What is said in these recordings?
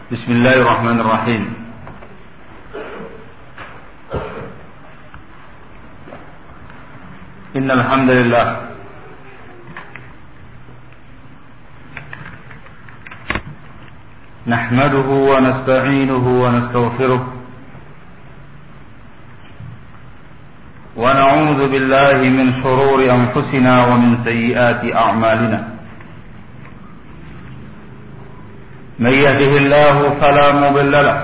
Bismillahirrahmanirrahim. Innal hamdalillah nahmaduhu wa nasta'inuhu wa nastaghfiruh wa na'udzu billahi min shururi anfusina wa min sayyiati a'malina. من يهده الله فلا مضل له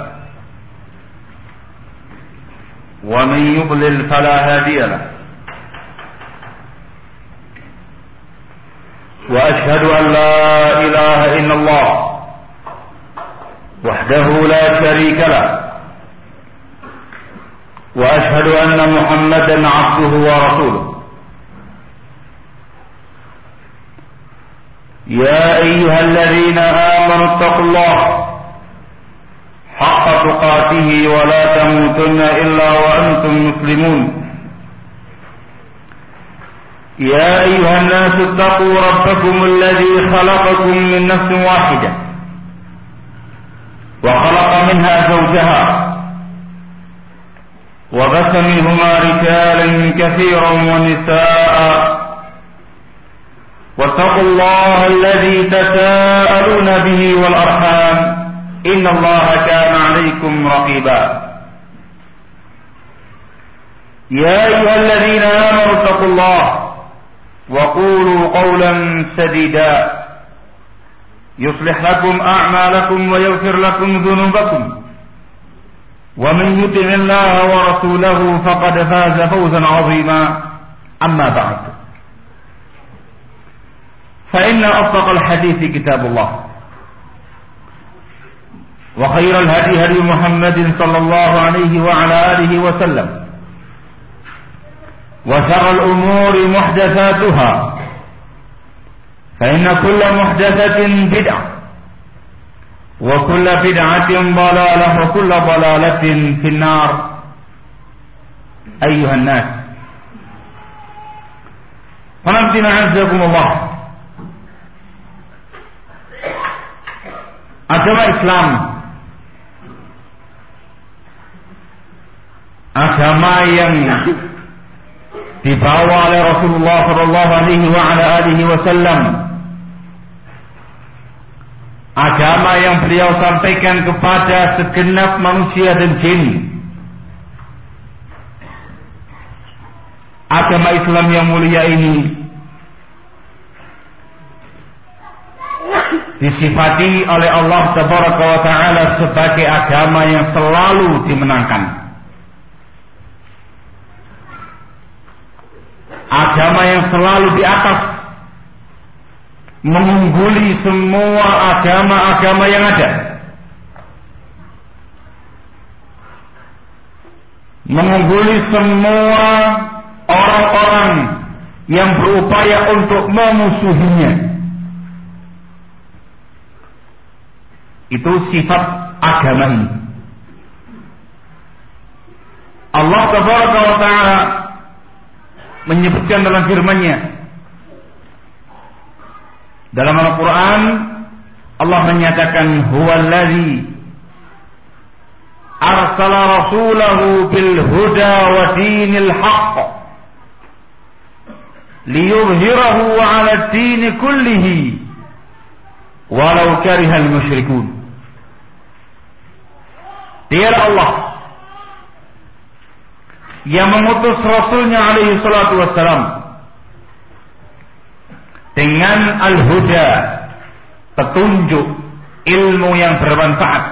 ومن يضلل فلا هادي له وأشهد أن لا إله إلا الله وحده لا شريك له وأشهد أن محمدا عبده ورسوله. يا أيها الذين آمنوا اتقوا الله حق تقاته ولا تموتن إلا وأنتم مسلمون. يا أيها الناس اتقوا ربكم الذي خلقكم من نفس واحدة وخلق منها زوجها وبث منهما رجالا كثيرا ونساء واتقوا الله الذي تساءلون به والأرحام إن الله كان عليكم رقيبا. يا أيها الذين آمنوا اتقوا الله وقولوا قولا سديدا يصلح لكم أعمالكم ويغفر لكم ذنوبكم ومن يطع الله ورسوله فقد فاز فوزا عظيما. أما بعد فإن أصدق الحديث كتاب الله وخير الهدي هدي محمد صلى الله عليه وعلى آله وسلم وشر الأمور محدثاتها فإن كل محدثة بدعة وكل بدعة ضلالة وكل ضلالة في النار. أيها الناس فنبتنا عزكم الله. Agama Islam, agama yang dibawa oleh Rasulullah sallallahu alaihi wasallam, agama yang beliau sampaikan kepada segenap manusia dan jin, agama Islam yang mulia ini disifati oleh Allah Tabaraka wa Ta'ala sebagai agama yang selalu dimenangkan, agama yang selalu di atas, mengungguli semua agama-agama yang ada, mengungguli semua orang-orang yang berupaya untuk memusuhinya. Itu sifat agama ini. Allah Tabaraka wa Ta'ala menyebutkan dalam firman-Nya, dalam Al-Quran Allah menyatakan huwallazi arsala rasulahu bil huda wa dinil haqq liyuzhirahu 'ala ad-din kullihi walau karihal musyrikun. Dialah Allah yang mengutus Rasulnya alaihi salatu wassalam dengan al-huda, petunjuk, ilmu yang bermanfaat,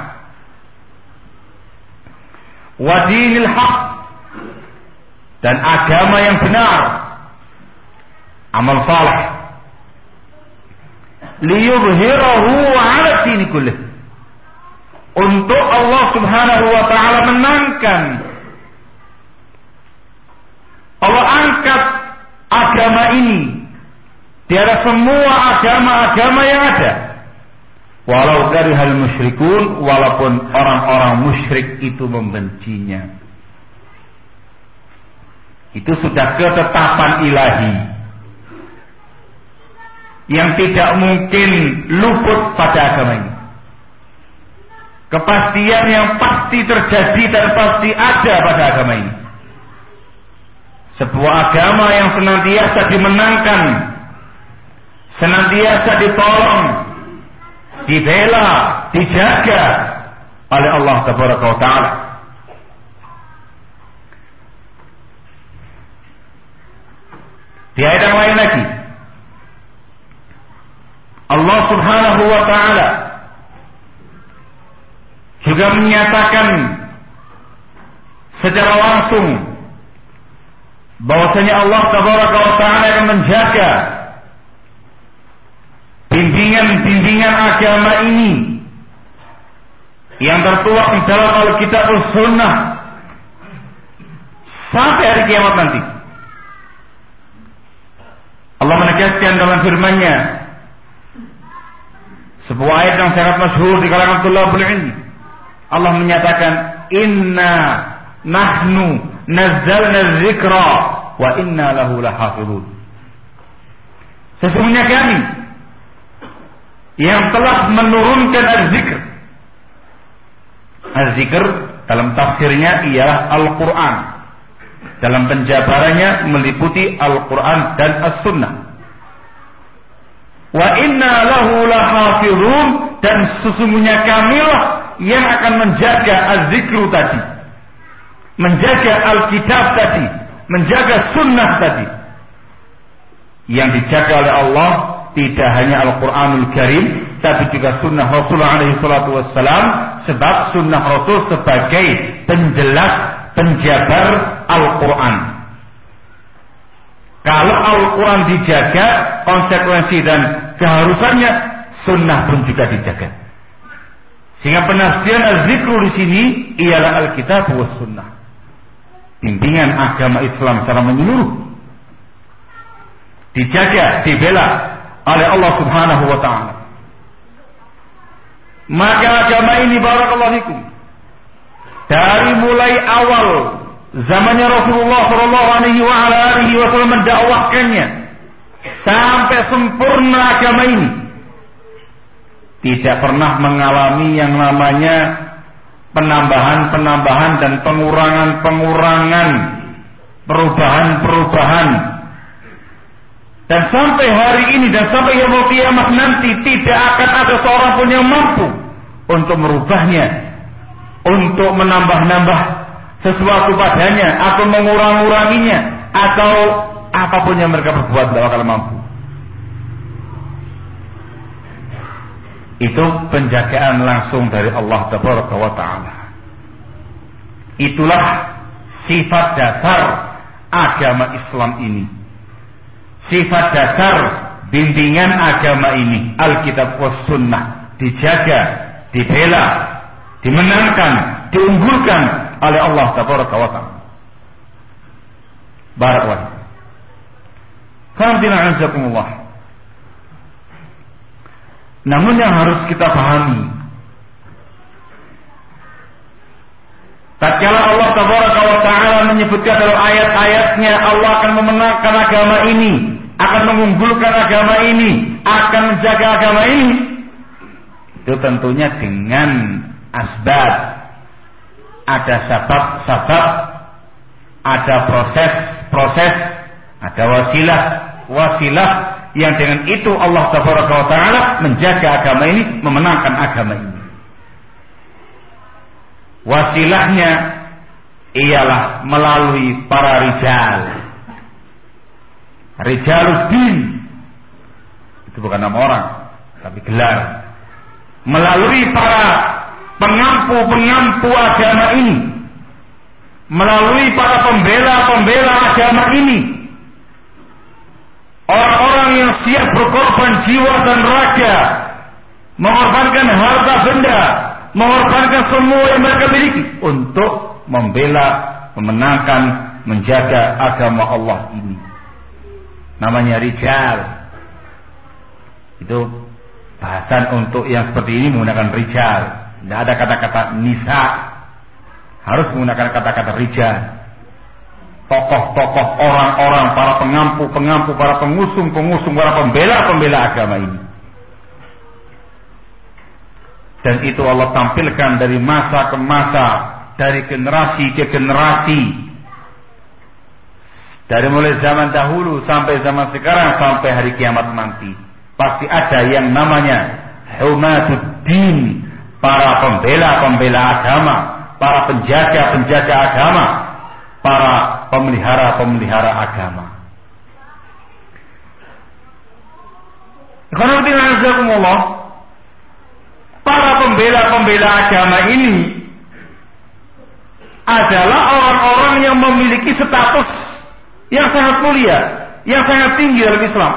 wa dinil haq, dan agama yang benar, amal saleh, liyuzhirahu 'ala ad-din kullih, untuk Allah Subhanahu wa Ta'ala menangkan, Allah angkat agama ini di atas semua agama-agama yang ada, walau karihal musyrikun, walaupun orang-orang musyrik itu membencinya. Itu sudah ketetapan ilahi yang tidak mungkin luput pada agama ini. kepastian yang pasti terjadi dan pasti ada pada agama ini. Sebuah agama yang senantiasa dimenangkan, senantiasa ditolong, dibela, dijaga oleh Allah Tabaraka wa Ta'ala. Di ayat yang lain lagi, Allah Subhanahu wa Ta'ala juga menyatakan secara langsung bahwasanya Allah Tabaraka wa Ta'ala akan menjaga bimbingan-bimbingan agama ini yang tertuang dalam Alkitab dan Sunnah sampai hari kiamat nanti. Allah menegaskan dalam firman-Nya, sebuah ayat yang sangat masyhur di kalangan thalabul ilmi. Allah menyatakan, "Inna nahnu nazzalna dzikra wa inna lahu lahafizun." Sesungguhnya kami yang telah menurunkan az-zikr. Az-zikr dalam tafsirnya ialah Al-Quran. Dalam penjabarannya meliputi Al-Quran dan As-Sunnah. Wa inna lahu lahafizun, dan sesungguhnya kamilah yang akan menjaga az-zikru tadi, menjaga Alkitab tadi, menjaga Sunnah tadi. Yang dijaga oleh Allah tidak hanya Al-Quranul Karim, tapi juga Sunnah Rasulullah SAW, sebab Sunnah Rasul sebagai penjelas, penjabar Al-Quran. Kalau Al-Quran dijaga, konsekuensi dan keharusannya, Sunnah pun juga dijaga. Sehingga penafsiran az-zikru di sini ialah Alkitab wa Sunnah. Bimbingan agama Islam secara menyeluruh dijaga, dibela oleh Allah Subhanahu wa Ta'ala. Maka agama ini, barakallahu fikum, dari mulai awal zamannya Rasulullah SAW mendakwahkannya sampai sempurna agama ini, tidak pernah mengalami yang namanya penambahan-penambahan dan pengurangan-pengurangan, perubahan-perubahan. Dan sampai hari ini dan sampai yaumul qiyamah nanti tidak akan ada seorang pun yang mampu untuk merubahnya, untuk menambah-nambah sesuatu padanya, atau mengurang-uranginya, atau apapun yang mereka berbuat tidak akan mampu. Itu penjagaan langsung dari Allah Tabaraka wa Ta'ala. Itulah sifat dasar agama Islam ini, sifat dasar bimbingan agama ini, Alkitab wa Sunnah, dijaga, dibela, dimenangkan, diunggulkan oleh Allah Tabaraka wa Ta'ala. Barakallahu. Alhamdulillah. Namun yang harus kita pahami, tatkala Allah Tabaraka wa Ta'ala menyebutkan dalam ayat-ayatnya Allah akan memenangkan agama ini, akan mengunggulkan agama ini, akan menjaga agama ini, itu tentunya dengan asbab. Ada sabab-sabab, ada proses-proses, ada wasilah yang dengan itu Allah Tabaraka wa Ta'ala menjaga agama ini, memenangkan agama ini. Wasilahnya ialah melalui para rijaluddin. Itu bukan nama orang, tapi gelar. Melalui para pengampu-pengampu agama ini, melalui para pembela-pembela agama ini, orang-orang yang siap berkorban jiwa dan raga, mengorbankan harta benda, mengorbankan semua yang mereka miliki untuk membela, memenangkan, menjaga agama Allah ini. Namanya rijal. Itu bahasan untuk yang seperti ini menggunakan rijal. Tidak ada kata-kata nisa, harus menggunakan kata-kata rijal. Tokoh-tokoh, orang-orang, para pengampu-pengampu, para pengusung-pengusung, para pembela-pembela agama ini. Dan itu Allah tampilkan dari masa ke masa, dari generasi ke generasi. Dari mulai zaman dahulu sampai zaman sekarang, sampai hari kiamat nanti. Pasti ada yang namanya Humatuddin, para pembela-pembela agama, para penjaga-penjaga agama, para pemelihara-pemelihara agama. Para pembela-pembela agama ini adalah orang-orang yang memiliki status yang sangat mulia, yang sangat tinggi dalam Islam.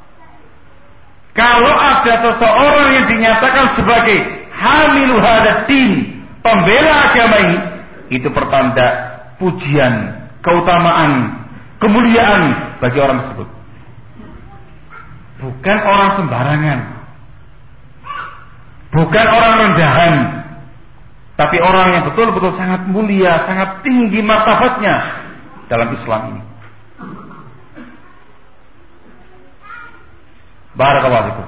Kalau ada seseorang yang dinyatakan sebagai hamilu hadatin, pembela agama ini, itu pertanda pujian, keutamaan, kemuliaan bagi orang tersebut. Bukan orang sembarangan, bukan orang rendahan, tapi orang yang betul-betul sangat mulia, sangat tinggi martabatnya dalam Islam ini. Barakallahu fikum.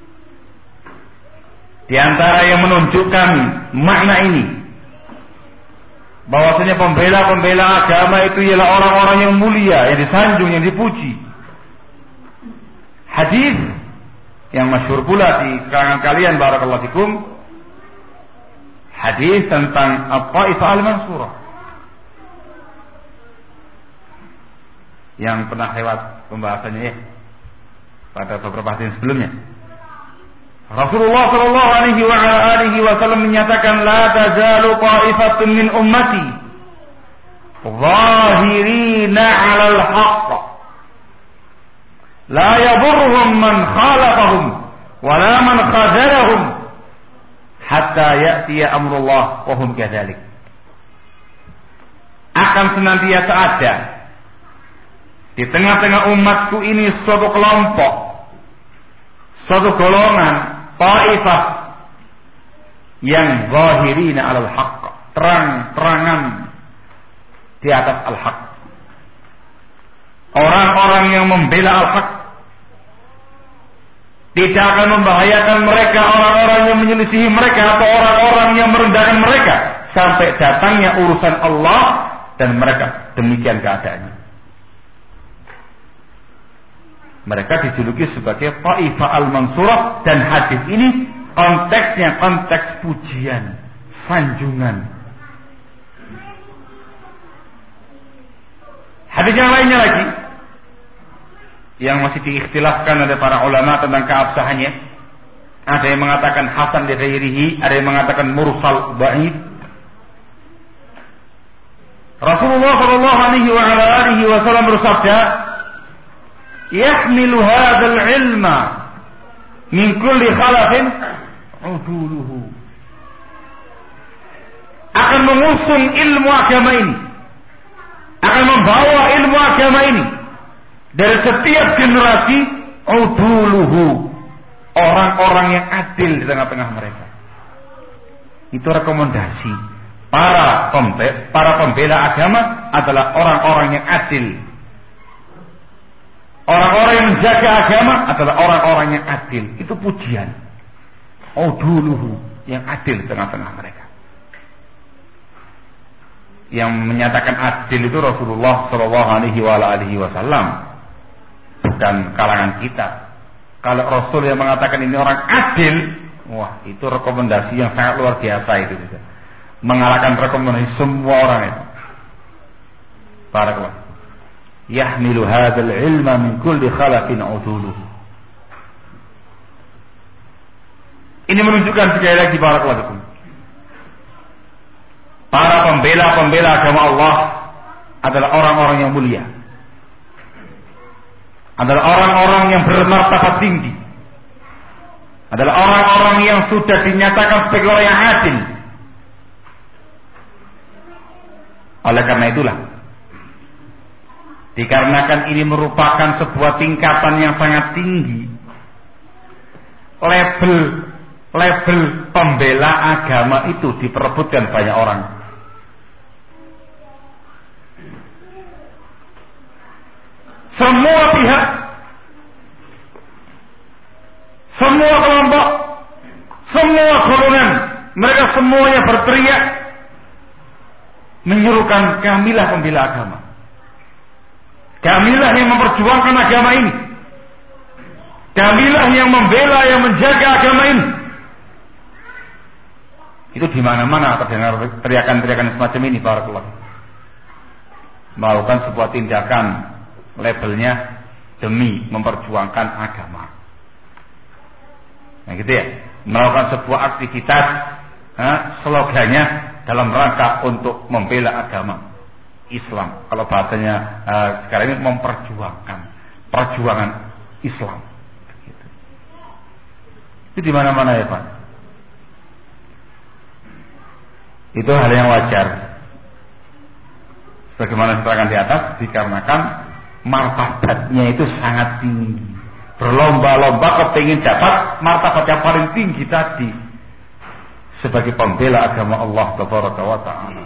Di antara yang menunjukkan makna ini, bahwasanya pembela-pembela agama itu ialah orang-orang yang mulia, yang disanjung, yang dipuji. Hadis yang masyhur pula di kalangan kalian, barakallahu fikum, hadis tentang At-Taifah Al-Mansurah yang pernah lewat pembahasannya ya pada beberapa hadis sebelumnya. Rasulullah sallallahu alaihi wasallam menyatakan, la tazalu ta'ifatun min ummati zahirina 'alal haqq la yadurruhum man khalafahum wa la man khazalahum hatta ya'tiya amrullah wa hum kadzalik. Akan senantiasa ada di tengah-tengah umatku ini suatu kelompok, suatu golongan, taifah yang zahirina 'alal haqq, terang-terangan di atas al-haq. Orang-orang yang membela al-haq, tidak akan membahayakan mereka orang-orang yang menyelisihi mereka atau orang-orang yang merendahkan mereka sampai datangnya urusan Allah dan mereka demikian keadaannya. Mereka dijuluki sebagai Taifah Al-Mansurah, dan hadis ini konteksnya konteks pujian, sanjungan. Hadis yang lainnya lagi yang masih diikhtilafkan oleh para ulama tentang keabsahannya. Ada yang mengatakan hasan li ghairihi, ada yang mengatakan mursal dhaif. Rasulullah sallallahu alaihi wasallam bersabda, yahmilu hadzal ilma min kulli khalafin uduluhu. Akan mengusung ilmu agama ini, akan membawa ilmu agama ini dari setiap generasi uduluhu, orang-orang yang adil di tengah-tengah mereka. Itu rekomendasi para pembela agama adalah orang-orang yang adil. Orang-orang yang menjaga agama adalah orang-orang yang adil. Itu pujian. Uduluhu, yang adil di tengah-tengah mereka. Yang menyatakan adil itu Rasulullah sallallahu alaihi wasallam, bukan kalangan kita. Kalau Rasul yang mengatakan ini orang adil, wah, itu rekomendasi yang sangat luar biasa itu juga. Mengalahkan rekomendasi semua orang itu. Barakallahu. Yahmilu hadzal ilma min kulli khalaqin uduluhu. Ini menunjukkan sekali lagi, barakallahu, para pembela-pembela agama Allah adalah orang-orang yang mulia, adalah orang-orang yang bermartabat tinggi, adalah orang-orang yang sudah dinyatakan sebagai orang yang adil. Oleh karena itulah, dikarenakan ini merupakan sebuah tingkatan yang sangat tinggi, level pembela agama itu diperebutkan banyak orang. Semua pihak, semua kelompok, Semua golongan, mereka semuanya berteriak menyuruhkan kamilah pembela agama. Kamilah yang memperjuangkan agama ini. Kamilah yang membela, yang menjaga agama ini. Itu di mana-mana terdengar teriakan-teriakan semacam ini, barakallahu. Melakukan sebuah tindakan, labelnya demi memperjuangkan agama. Nah gitu ya. Melakukan sebuah aktivitas, slogannya dalam rangka untuk membela agama Islam. Kalau bahasanya sekarang ini memperjuangkan perjuangan Islam. Gitu. Itu di mana-mana ya Pak. Itu hal yang wajar. Sebagaimana diterangkan di atas, dikarenakan martabatnya itu sangat tinggi. Berlomba-lomba kepingin dapat martabat yang paling tinggi tadi sebagai pembela agama Allah Tabaraka wa Ta'ala.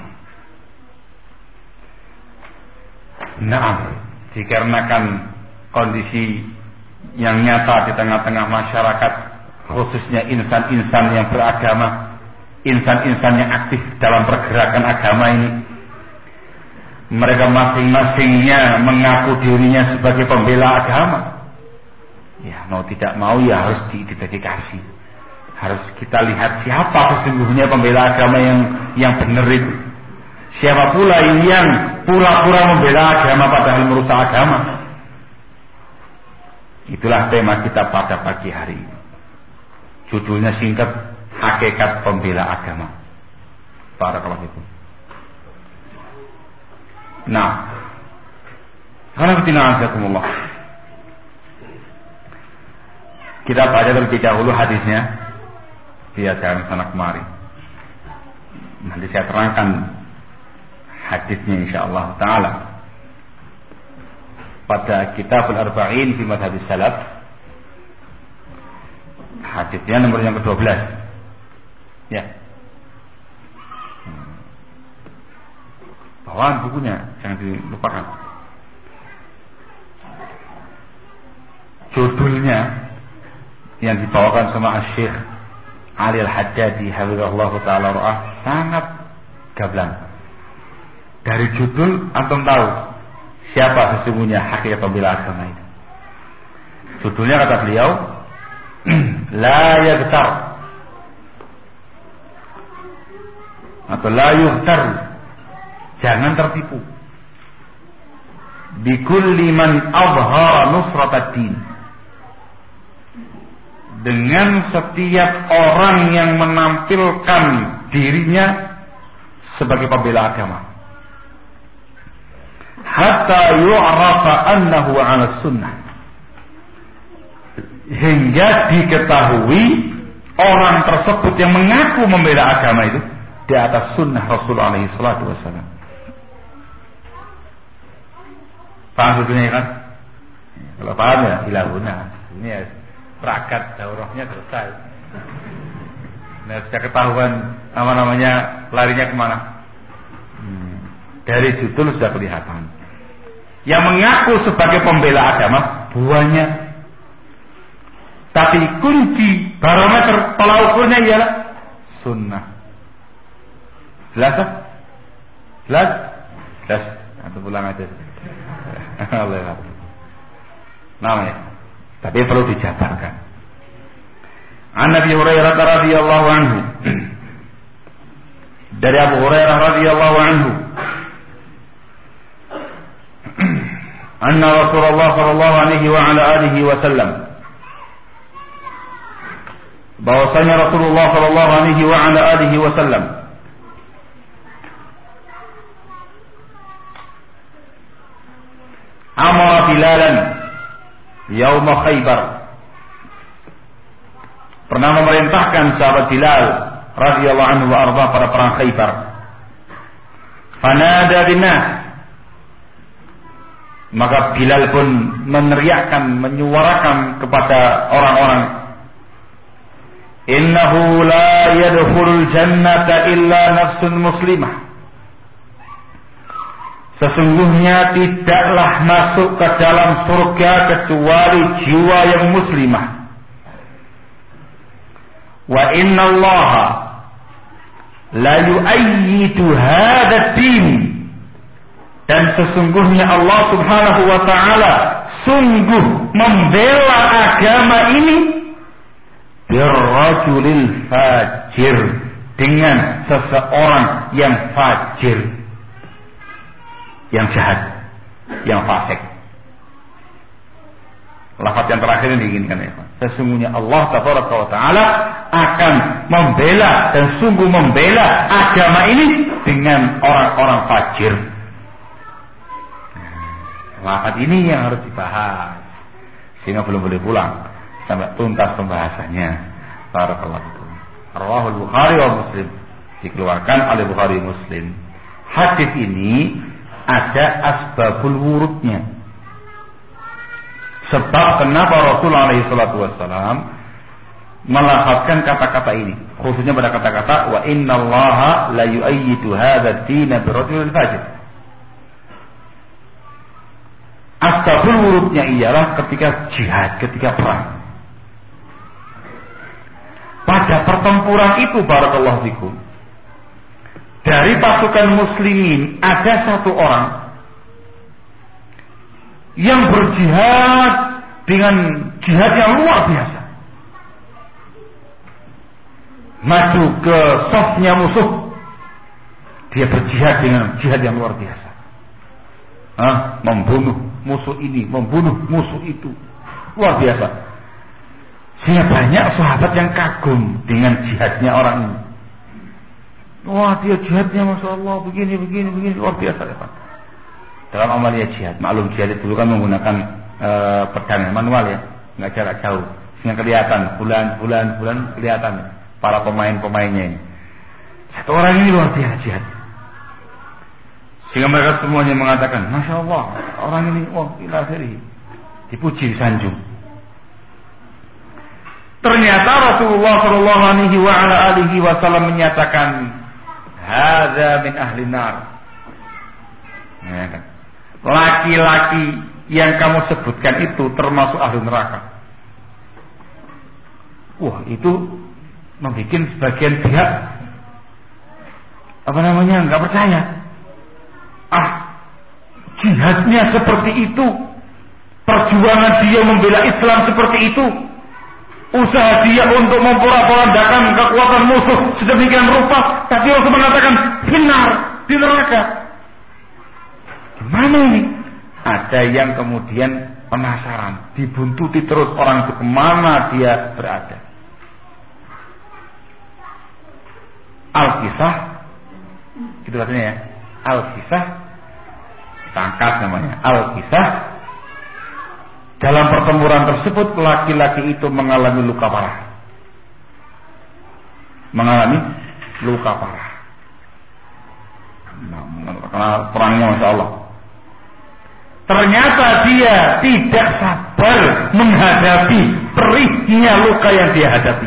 Nah, dikarenakan kondisi yang nyata di tengah-tengah masyarakat, khususnya insan-insan yang beragama, insan-insan yang aktif dalam pergerakan agama ini, mereka masing-masingnya mengaku dirinya sebagai pembela agama. Ya, mau tidak mau ya harus diidentifikasi. Harus kita lihat siapa sesungguhnya pembela agama yang benar itu. Siapa pula yang pura-pura membela agama padahal merusak agama. Itulah tema kita pada pagi hari ini. Judulnya singkat, Hakikat Pembela Agama. Barakallahu fikum. Nah, alhamdulillah. Kita baca terlebih dahulu hadisnya di acara sana kemari. Nanti saya terangkan hadisnya insyaallah taala pada kitab Al-Arba'in fi Madhab Salaf. Hadisnya nomor yang ke-12. Ya. Bawaan bukunya jangan dilupakan. Judulnya yang dibawakan sama Syekh Ali Al-Haddadi hafizahullah taala ra'ah sangat gablang. Dari judul antum tahu siapa sesungguhnya hakikat pembela agama itu. Judulnya kata beliau la yaghtar atau la yughtar, jangan tertipu bikulli man adhara nusratad din, dengan setiap orang yang menampilkan dirinya sebagai pembela agama, hatta yu'rafa annahu 'ala sunnah, hingga diketahui orang tersebut yang mengaku membela agama itu di atas sunnah Rasul alaihi salatu wasallam. Paham sebetulnya kan? Kalau paham ya ilahuna. Ini ya perakat daurahnya selesai. Nah, sudah ketahuan namanya larinya kemana? Dari judul sudah kelihatan. Yang mengaku sebagai pembela agama banyak, tapi kunci barometer tolak ukurnya ialah sunnah. Jelas? Jelas? Jelas. Atau pulang aja. Allah. Namanya. Tapi perlu dijabarkan. An Abi Hurairah radhiyallahu anhu. Dari Abu Hurairah radhiyallahu anhu. Anna Rasulullah sallallahu alaihi wa ala alihi wasallam, bahwasanya Rasulullah sallallahu alaihi wa ala alihi wasallam amara Bilalan yaum Khaybar, pernah memerintahkan sahabat Bilal radhiyallahu anhu wa arda pada perang Khaybar. Fanada binnas, maka Bilal pun meneriakkan, menyuarakan kepada orang-orang, innahu la yadkhulul jannata illa nafsun muslimah, sesungguhnya tidaklah masuk ke dalam surga kecuali jiwa yang muslimah. Wa innallaha la yu'ayyidu hadzal din. Dan sesungguhnya Allah Subhanahu wa taala sungguh membela agama ini birrajulil fajir, dengan seseorang yang fajir, yang jahat, yang fasik. Lafaz yang terakhir ini diinginkan ya. Sesungguhnya Allah Taala akan membela dan sungguh membela agama ini dengan orang-orang fajir. Lafaz ini yang harus dibahas, sehingga belum boleh pulang sampai tuntas pembahasannya. Barakallahu. Rawahul Bukhari wa Muslim, dikeluarkan oleh Bukhari Muslim. Hadis ini ada asbabul wurudnya. Sebab kenapa Rasulullah SAW melafazkan kata-kata ini, khususnya pada kata-kata wa innallaha la yu'ayyidu hadzal din birrajulil fajir. Asbabul wurudnya ialah ketika jihad, ketika perang. Pada pertempuran itu, barakallahu fikum, dari pasukan muslimin ada satu orang yang berjihad dengan jihad yang luar biasa. Maju ke safnya musuh, dia berjihad dengan jihad yang luar biasa. Membunuh musuh ini, membunuh musuh itu, luar biasa. Sehingga banyak sahabat yang kagum dengan jihadnya orang ini. Wah, dia jihadnya Masya Allah begini, luar biasa ya Pak. Dalam amalia jihad, maklum jihad itu dulu kan menggunakan pedang manual ya, nggak jarak jauh, sehingga kelihatan bulan kelihatan para pemain-pemainnya ini. Satu orang ini luar biasa jihad, sehingga mereka semuanya mengatakan, Masya Allah, orang ini, wah, ila akhirih, dipuji, disanjung. Ternyata Rasulullah Shallallahu Alaihi Wasallam menyatakan, hadza min ahli nar. Laki-laki yang kamu sebutkan itu termasuk ahli neraka. Wah, itu membuat sebagian pihak nggak percaya. Jihadnya seperti itu, perjuangan dia membela Islam seperti itu, usaha dia untuk memporak-porandakan kekuatan musuh sedemikian rupa, tapi Rasul mengatakan benar di neraka. Gimana ini? Ada yang kemudian penasaran, dibuntuti terus orang itu kemana dia berada. Al-Kisah, gitu katanya ya. Al-Kisah, tangkas namanya. Al-Kisah. Dalam pertempuran tersebut laki-laki itu mengalami luka parah. Karena perangnya Masya Allah. Ternyata dia tidak sabar menghadapi perihnya luka yang dia hadapi.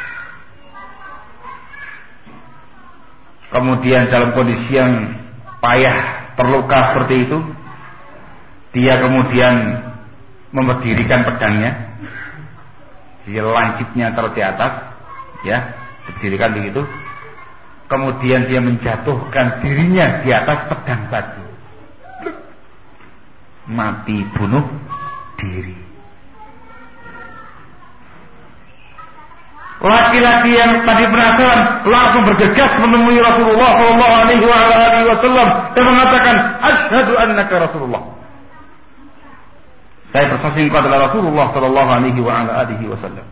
Kemudian dalam kondisi yang payah, terluka seperti itu, dia kemudian memberdirikan pedangnya, dia lancipnya taruh di atas, ya, berdirikan begitu. Kemudian dia menjatuhkan dirinya di atas pedang batu, mati bunuh diri. Laki-laki yang tadi penasaran langsung bergegas menemui Rasulullah Shallallahu Alaihi Wasallam dan mengatakan, Asyhadu annaka Rasulullah. Saya bersaksi engkau adalah Rasulullah Shallallahu Alaihi Wasallam.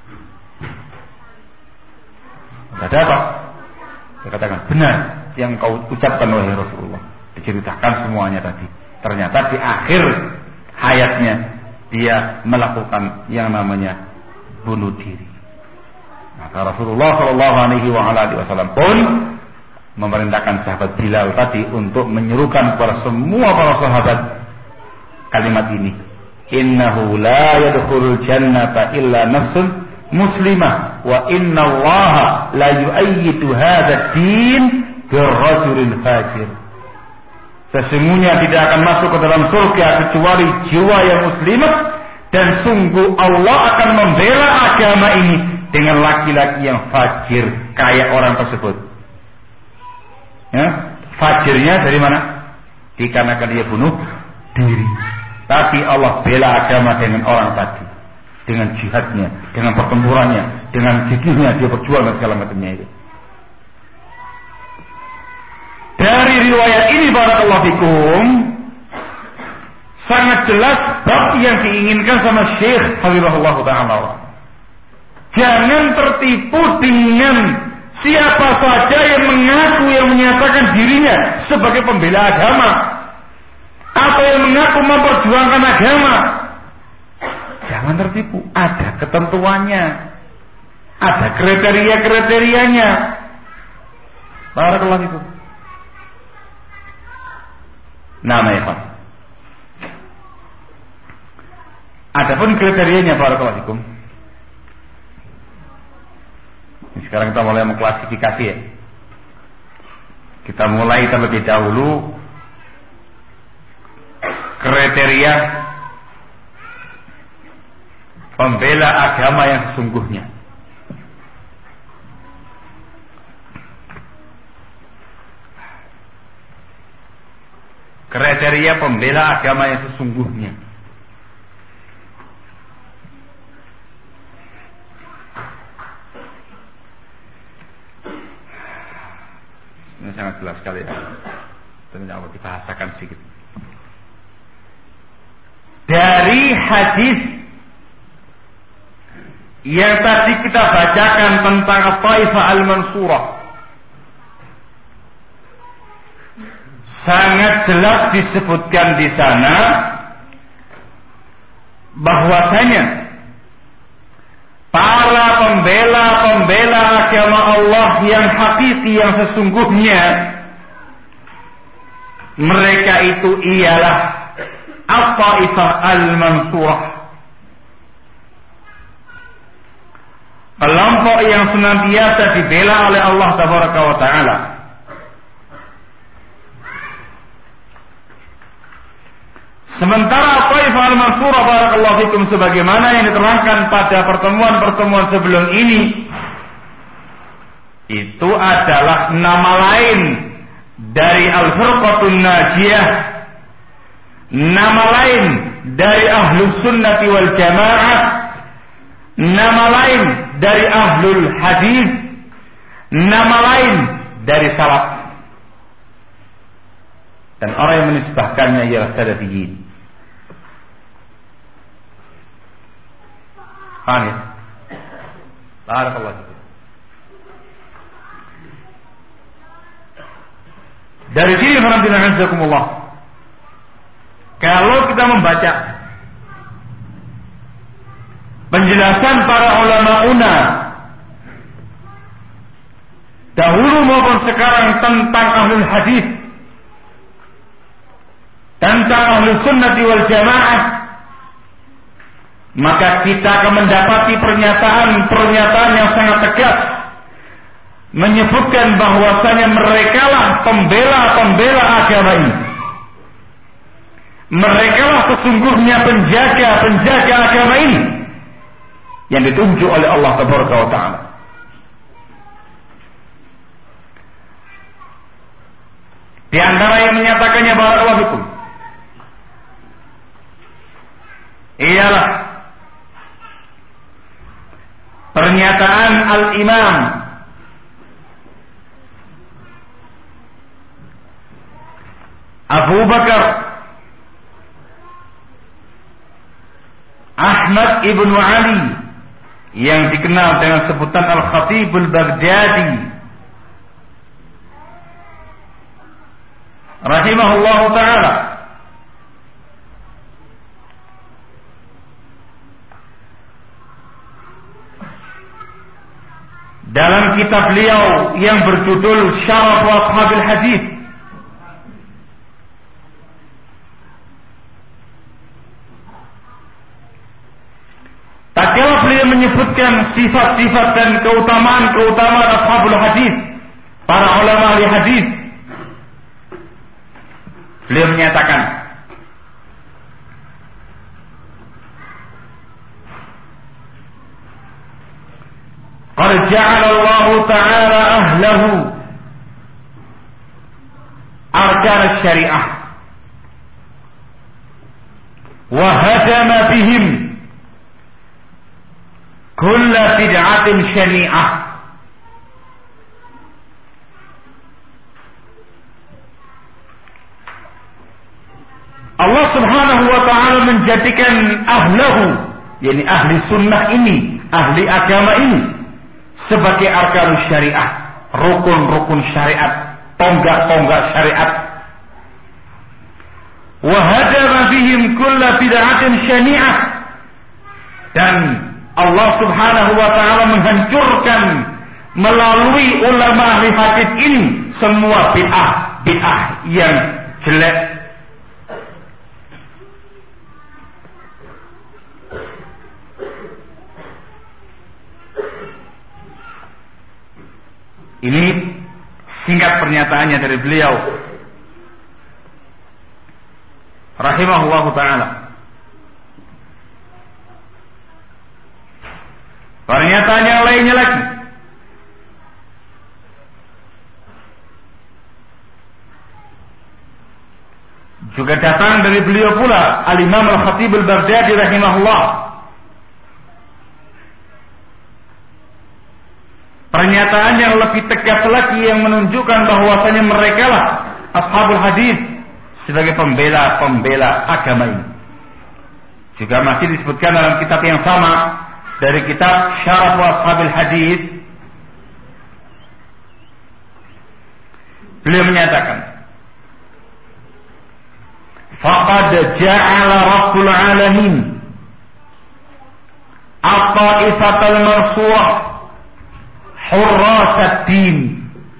Ada apa? Dia katakan, benar yang kau ucapkan oleh Rasulullah. Diceritakan semuanya tadi. Ternyata di akhir hayatnya dia melakukan yang namanya bunuh diri. Maka Rasulullah Shallallahu Alaihi Wasallam pun memerintahkan sahabat Bilal tadi untuk menyerukan kepada semua para sahabat kalimat ini. Innahu la yadkhulul jannata illa nafsun muslimah wa innallaha la yu'ayyidu hadzal din birrajulil fajir. Sesungguhnya tidak akan masuk ke dalam surga kecuali jiwa yang muslimah, dan sungguh Allah akan membela agama ini dengan laki-laki yang fajir kayak orang tersebut. Ya, fajirnya dari mana? Dikarenakan dia bunuh diri. Tapi Allah bela agama dengan orang tadi, dengan jihadnya, dengan pertempurannya, dengan gigihnya dia berjuang dan segala macamnya itu. Dari riwayat ini barakallahu fikum sangat jelas bab yang diinginkan sama Syekh Habibullah Ta'ala. Jangan tertipu dengan siapa saja yang mengaku, yang menyatakan dirinya sebagai pembela agama atau yang mengaku memperjuangkan agama. Jangan tertipu, ada ketentuannya, ada kriteria-kriterianya. Barakallahu fikum. Nama ikhwan. Adapun kriterianya barakallahu fikum. Sekarang kita mulai mengklasifikasi ya. Kita mulai terlebih dahulu kriteria pembela agama yang sesungguhnya. Kriteria pembela agama yang sesungguhnya. Ini sangat jelas sekali ya. Ternyata dibahasakan sedikit. Dari hadis yang tadi kita bacakan tentang Taifah Al-Mansurah, sangat jelas disebutkan di sana bahwasanya para pembela agama Allah yang hakiki, yang sesungguhnya, mereka itu ialah At-Taifah Al-Mansurah, kelompok yang senantiasa dibela oleh Allah Tabaraka wa Ta'ala. Sementara Taifah Al-Mansurah barakallahu fikum sebagaimana yang diterangkan pada pertemuan-pertemuan sebelum ini, itu adalah nama lain dari Al-Firqatun Najiyah, nama lain dari Ahlus Sunnati wal Jamaah, nama lain dari Ahlul Hadis, nama lain dari Salaf. Dan orang yang menisbahkannya ialah Salafiyin. Paham ya? Barakallahu fikum. Dari sini alhamdulillah, kalau kita membaca penjelasan para ulama dahulu maupun sekarang tentang Ahlul Hadis, tentang Ahlus Sunnati wal Jamaah, maka kita akan mendapati pernyataan yang sangat tegas menyebutkan bahwasanya merekalah pembela agama ini. Merekalah sesungguhnya penjaga agama ini yang ditunjuk oleh Allah Tabaraka wa Ta'ala. Di antara yang menyatakannya barakallahu fikum ialah pernyataan Al-Imam Abu Bakar Ahmad ibn Ali yang dikenal dengan sebutan Al-Khatib Al-Baghdadi rahimahullahu ta'ala. Dalam kitab beliau yang berjudul Syaraf Ashabil Hadis, tatkala beliau menyebutkan sifat-sifat dan keutamaan ashabul hadis, para ulama ahli hadis, beliau menyatakan ta'ala ahlahu arkan syariah wa hadama bihim kulla bid'atin syani'ah. Allah subhanahu wa ta'ala menjadikan ahlahu, yakni ahli sunnah ini, ahli agama ini, sebagai arkanus syariah, rukun-rukun syariat, tonggak-tonggak syariat. Wa hadama bihim kulla bid'atin syani'ah, dan Allah subhanahu wa ta'ala menghancurkan melalui ulama ahli hadis ini semua bid'ah yang jelek. Ini singkat pernyataannya dari beliau rahimahullahu ta'ala. Pernyataan yang lainnya lagi, juga datang dari beliau pula Al-Imam Al-Khatib Al-Baghdadi rahimahullah. Pernyataan yang lebih tegas lagi yang menunjukkan bahwasanya mereka lah ashabul hadis sebagai pembela agama ini. Juga masih disebutkan dalam kitab yang sama dari kitab Syarah Ashabil Hadis. Beliau menyatakan, faqad ja'ala Rabbul Alamin at-ta'ifatal marsu'ah hurrasad din.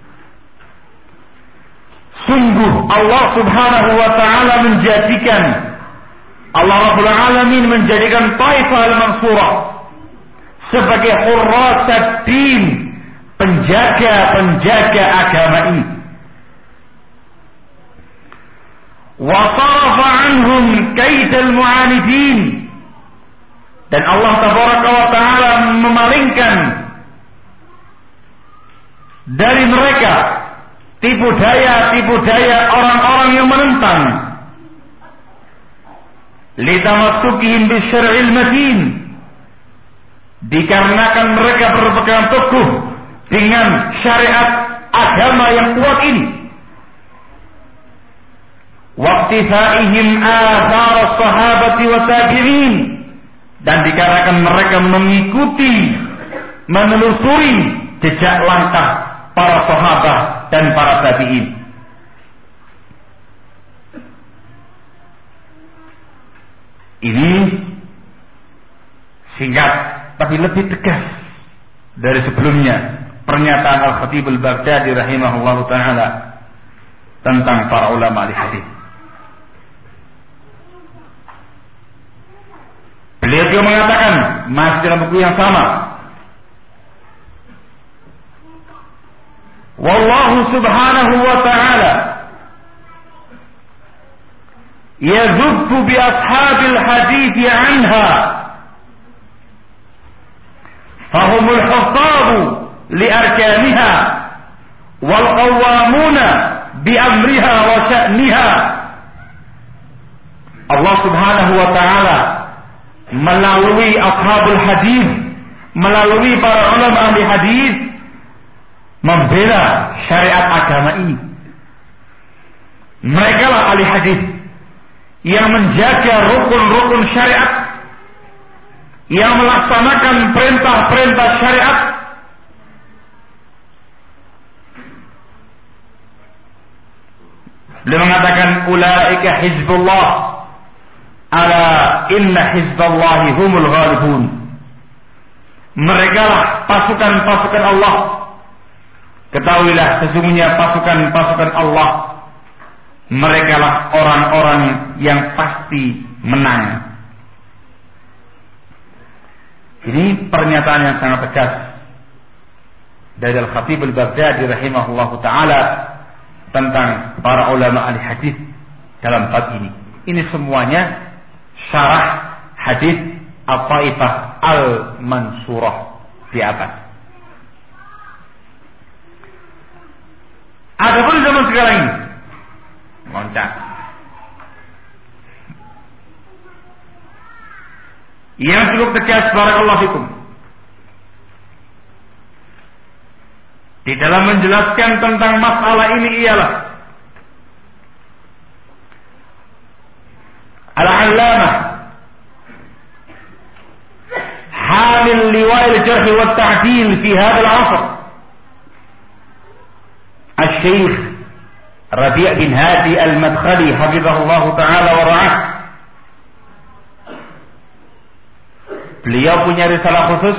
Sungguh Allah subhanahu wa ta'ala menjadikan, Allah Rabbul Alamin menjadikan Taifah al-Mansurah sebagai hurrasad din, penjaga-penjaga agama ini. Wa sarafa anhum kaidal mu'anidin, dan Allah tabaraka wa ta'ala memalingkan dari mereka tipu daya orang-orang yang menentang, litamassukihim bisyar'il matin, dikarenakan mereka berpegang teguh dengan syariat agama yang kuat ini, waqtifaihim athar as-sahabati wa tabi'in, dan dikarenakan mereka mengikuti, menelusuri jejak langkah para sahabat dan para tabi'in. Ini singkat tapi lebih tegas dari sebelumnya pernyataan Al-Khatib Al-Baghdadi rahimahullahu ta'ala tentang para ulama ahli hadis. Beliau juga mengatakan masih dalam buku yang sama, wallahu subhanahu wa ta'ala yazubbu bi ashabil hadith anha fahumul huffazu li arkaniha wal qawwamuna bi amriha wa sya'niha. Allah subhanahu wa ta'ala melalui ashabul hadith, melalui para ulama ahli hadith, membela syariat agama ini. Mereka lah ahli hadis yang menjaga rukun-rukun syariat, yang melaksanakan perintah-perintah syariat. Beliau mengatakan ulaika hizbullah ala inna hizballahi humul ghalibun. Mereka lah pasukan-pasukan Allah. Ketahuilah sesungguhnya pasukan-pasukan Allah, mereka lah orang-orang yang pasti menang. Ini pernyataan yang sangat tegas dari Al-Khatib Al-Baghdadi rahimahullahu ta'ala tentang para ulama ahli hadis dalam bab ini. Ini semuanya syarah hadis At-Taifah Al-Mansurah di atas. Adapun zaman sekarang ini loncat. Yang cukup tegas barakallahu fikum di dalam menjelaskan tentang masalah ini ialah Al-Allamah Hamil Liwa'il Jarh wa Ta'dil fi hadzal 'asr Al-Syekh Rabi' bin Hadi Al-Madkhali hafizahullah taala wa ra'ah. Beliau punya risalah khusus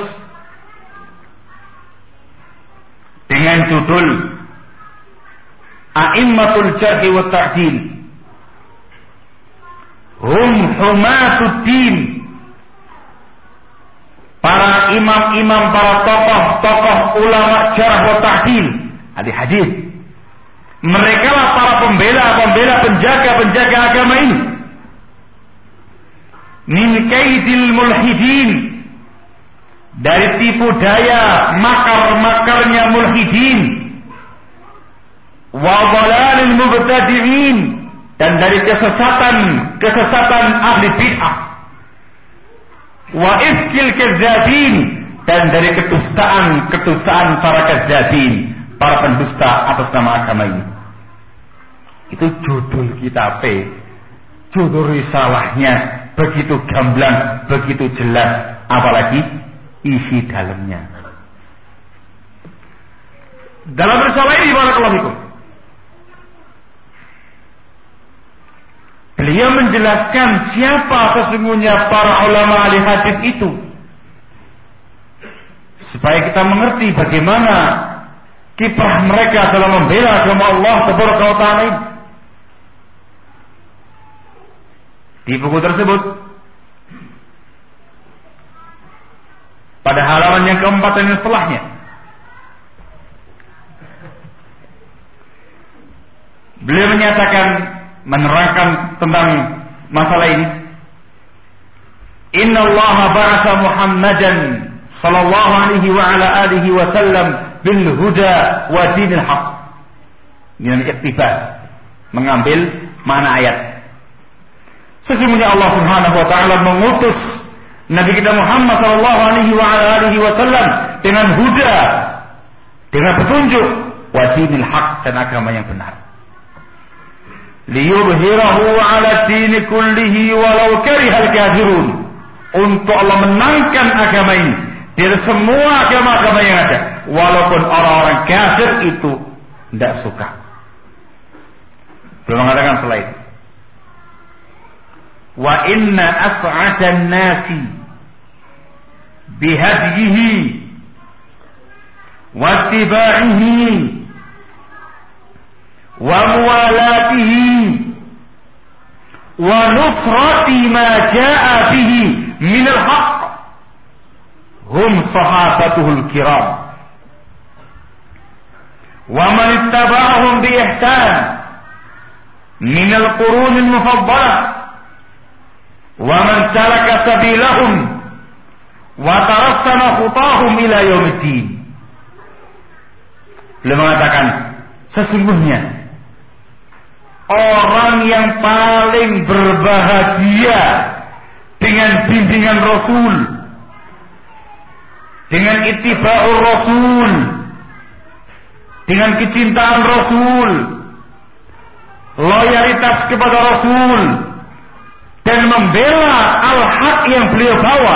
dengan judul A'immatul Jarh wa Ta'dil Hum Humatuddin. Para imam-imam, para tokoh-tokoh ulama jarh wa ta'dil, ahli hadis. Mereka lah para pembela-pembela, penjaga-penjaga agama ini. Min kaidil mulhidin, dari tipu daya makar-makarnya mulhidin, wa dhalalil mubtadi'in, dan dari kesesatan ahli bid'ah, wa ifkil kadzabin, dan dari kedustaan para kadzabin, para pendusta atas nama agama ini. Itu judul kitab, judul risalahnya begitu gamblang, begitu jelas, apalagi isi dalamnya. Dalam risalah ini barakallahu fikum, beliau menjelaskan siapa sesungguhnya para ulama ahli hadis itu, supaya kita mengerti bagaimana kiprah mereka dalam membela agama Allah Subhanahu wa taala ini. Di buku tersebut pada halaman yang keempat dan setelahnya beliau menyatakan, menerangkan tentang masalah ini, Inna Allah ba'atha Muhammadan sallallahu alaihi wa ala alihi wa sallam bil huda wa dinil haq. Ini iktibas, mengambil makna ayat. Sesungguhnya Allah Subhanahu wa taala mengutus Nabi kita Muhammad sallallahu alaihi wa ala alihi wa sallam dengan huda, dengan petunjuk, wa dinil haq, dan agama yang benar. Liyubhirahu ala dini kullihi walau karihal kafirun, untuk Allah menangkan agama ini dari semua agama-agama yang ada, walaupun orang-orang kafir itu tidak suka. Belum mengatakan selain wa inna as'adan nasi bihadyihi wa tiba'ihi wa muwalatihi wa nusrati ma jaa bihi min al-haq hum sahabatuhul kiram wa man ittaba'ahum bi ihsan min al-qurun al-mufaddalah wa man salaka sabilahum wa tarassana khutahum ila yaumiddin. Beliau mengatakan, sesungguhnya orang yang paling berbahagia dengan bimbingan Rasul, dengan ittiba'ur Rasul, dengan kecintaan Rasul, loyalitas kepada Rasul, dan membela al-haq yang beliau bawa,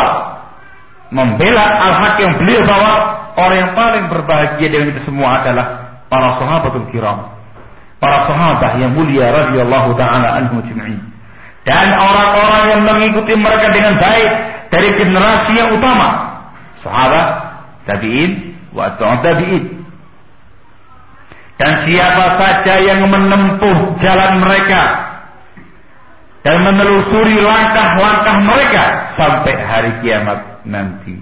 orang yang paling berbahagia dengan itu semua adalah para sahabatul kiram, para sahabat yang mulia radhiyallahu taala anhum ajma'in, dan orang-orang yang mengikuti mereka dengan baik dari generasi yang utama, sahabat, tabi'in, wa tabi'in. Dan siapa saja yang menempuh jalan mereka dan menelusuri langkah-langkah mereka sampai hari kiamat nanti.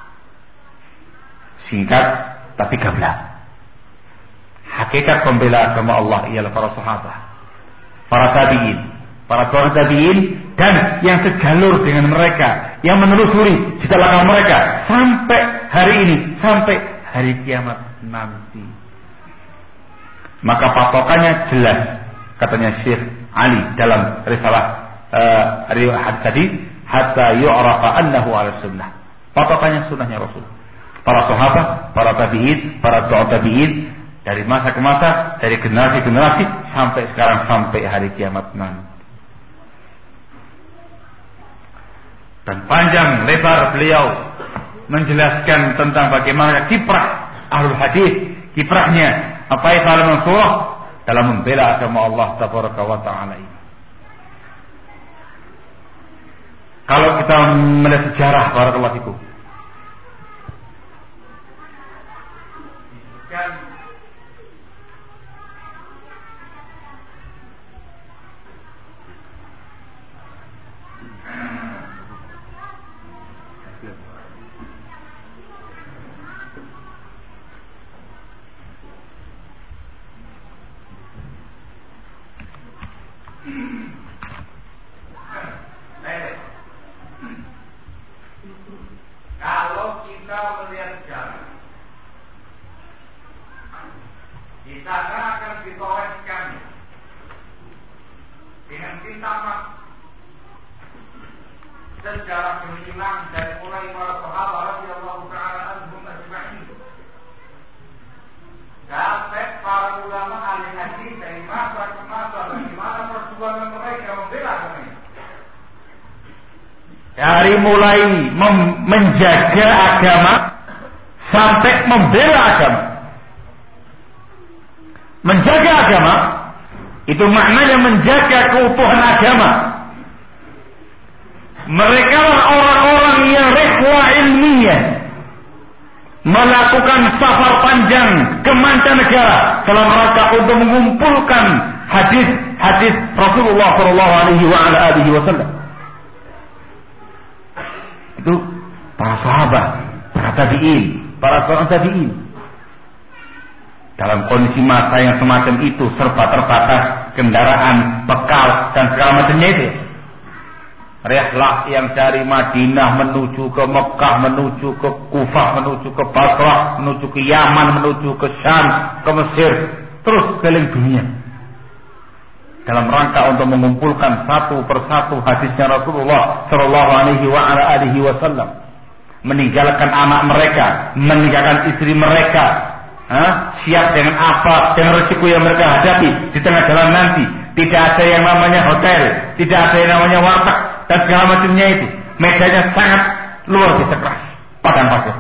Singkat tapi gamblang. Hakikat pembela agama Allah ialah para sahabat, para tabi'in, dan yang sejalur dengan mereka, yang menelusuri jejak langkah mereka sampai hari ini, sampai hari kiamat nanti. maka patokannya jelas, katanya Syekh Ali dalam risalah hadis tadi, hatta yu'rafa annahu 'ala sunnah. Patokannya sunnahnya Rasul. Para sahabat, para tabi'in, para tabi'in, dari masa ke masa, dari generasi ke generasi sampai sekarang, sampai hari kiamat nanti. Dan panjang lebar beliau menjelaskan tentang bagaimana kiprah ahlul hadis, kiprahnya At-Taifah al-Mansurah dalam membela agama Allah Tabaraka wa Ta'ala ini. Kalau kita melihat sejarah, barakallahu fikum, kalau kita melihat sejarah, di sana akan ditoleskan dengan tinta emas sejarah gemilang dari mulai para sahabat radhiyallahu ta'ala anhum ajma'in sampai para ulama ahli hadis dari masa ke masa, bagaimana perjuangan mereka membela agama ini. Dari mulai menjaga agama sampai membela agama. Menjaga agama itu maknanya menjaga keutuhan agama. Mereka lah orang-orang yang rihlah ilmiah, melakukan safar panjang ke mancanegara dalam rangka untuk mengumpulkan hadis-hadis Rasulullah SAW. Itu para sahabat, para tabi'in, para seorang tabi'in. Dalam kondisi masa yang semacam itu, serba terbatas kendaraan, bekal dan segala macamnya itu. Rihlah yang dari Madinah menuju ke Mekah, menuju ke Kufah, menuju ke Basrah, menuju ke Yaman, menuju ke Syam, ke Mesir, terus keliling dunia dalam rangka untuk mengumpulkan satu persatu hadisnya Rasulullah Shallallahu Alaihi Wasallam. Meninggalkan anak mereka, meninggalkan istri mereka, siap dengan apa, dengan resiko yang mereka hadapi di tengah jalan nanti. Tidak ada yang namanya hotel, tidak ada yang namanya warteg dan segala macamnya itu. Medanya sangat luar biasa keras, padang pasir.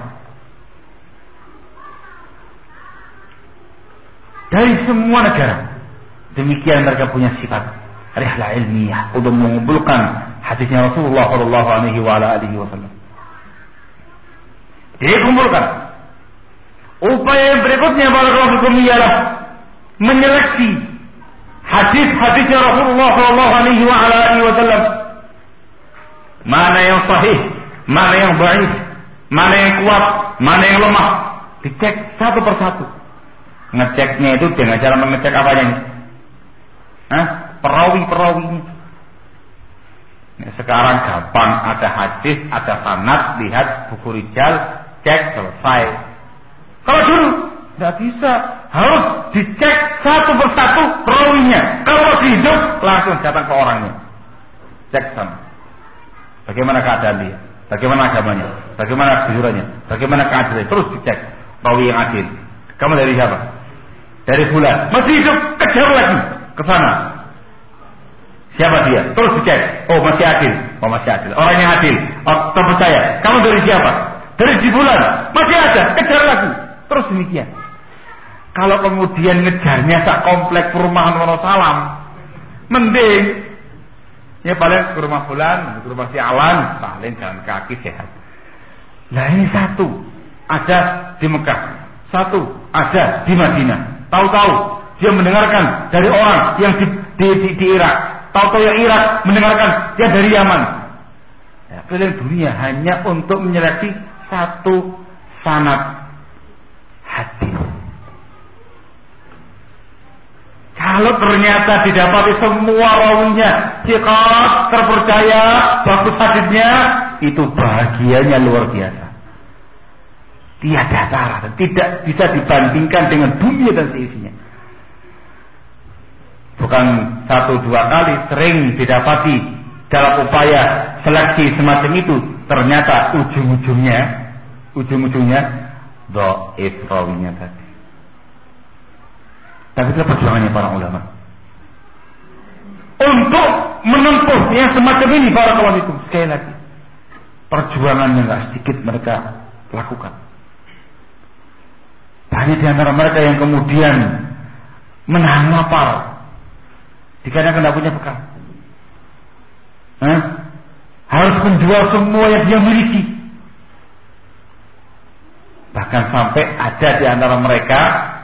Dari semua negara, demikian mereka punya sifat rihlah ilmiah untuk mengumpulkan hadisnya Rasulullah Shallallahu Alaihi Wasallam. Dikumpulkan. Upaya yang berikutnya barakallahu fikum ialah menyeleksi hadis-hadisnya Rasulullah Shallallahu Alaihi Wasallam. Mana yang sahih, mana yang dhaif, mana yang kuat, mana yang lemah, dicek satu persatu. Ngeceknya itu dengan cara mengecek apanya nih? Perawi-perawinya. Sekarang gampang, ada hadis, ada sanad, lihat buku rijal, cek, selesai. Kalau dulu tidak bisa, harus dicek satu persatu perawinya. Kalau masih hidup, langsung datang ke orangnya, cek sama. Bagaimana keadaan dia, bagaimana agamanya, bagaimana kejujurannya, bagaimana keadilannya, terus dicek perawi yang adil. Kamu dari siapa? Dari fulan. Masih hidup, kejar lagi ke sana. Siapa dia? Terus dicek. Oh, masih adil. Oh, masih adil. Orangnya adil. Oh, terpercaya. Kamu dari siapa? Dari si fulan. Masih ada, kejar lagi. Terus demikian. Kalau kemudian ngejarnya sak komplek perumahan Wonosalam, mending ya paling ke rumah fulan, ke rumah si Alan, paling jalan kaki sehat. Nah, ini satu ada di Mekah, satu ada di Madinah. Tahu-tahu dia mendengarkan dari orang yang di Irak. Tahu-tahu yang Irak mendengarkan dia dari Yaman. Ya, keliling dunia hanya untuk menyeleksi satu sanad hadis. Kalau ternyata didapati semua rawinya thiqat, terpercaya, bagus hadisnya, itu bahagianya luar biasa. Tiada tara, tidak bisa dibandingkan dengan dunia dan seisinya. bukan 1-2 kali, sering didapati dalam upaya seleksi semacam itu, ternyata ujung-ujungnya dhaif rawinya tadi. Tapi itu perjuangannya para ulama untuk menempuh yang semacam ini. Barakallahu fikum. Sekali lagi, perjuangannya nggak sedikit mereka lakukan. Banyak di antara mereka yang kemudian menahan lapar dikarenakan tidak punya bekal. Harus menjual semua yang dia miliki. Bahkan sampai ada di antara mereka,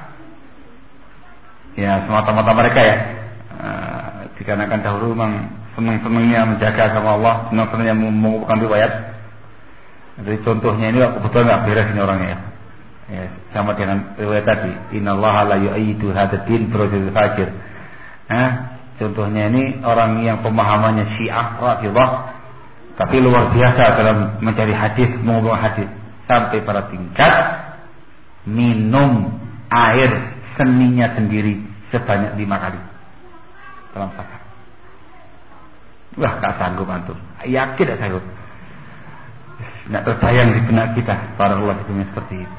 ya semata-mata mereka ya, dikarenakan dahulu memang senang-senangnya menjaga agama Allah, senang-senangnya mengumpulkan riwayat. Jadi contohnya ini kebetulan nggak beres ini orangnya ya. Ya, sama dengan riwayat tadi, innallaha la yu'ayyidu hadzal din birajulil fajir. Contohnya ini orang yang pemahamannya Syiah Rafidhah, tapi luar biasa dalam mencari hadis, mengumpulkan hadis, sampai pada tingkat minum air seninya sendiri sebanyak 5 kali dalam sehari. Wah, gak sanggup antum. Yakin gak sanggup. Tidak terbayang di benak kita barakallahu fikum seperti itu.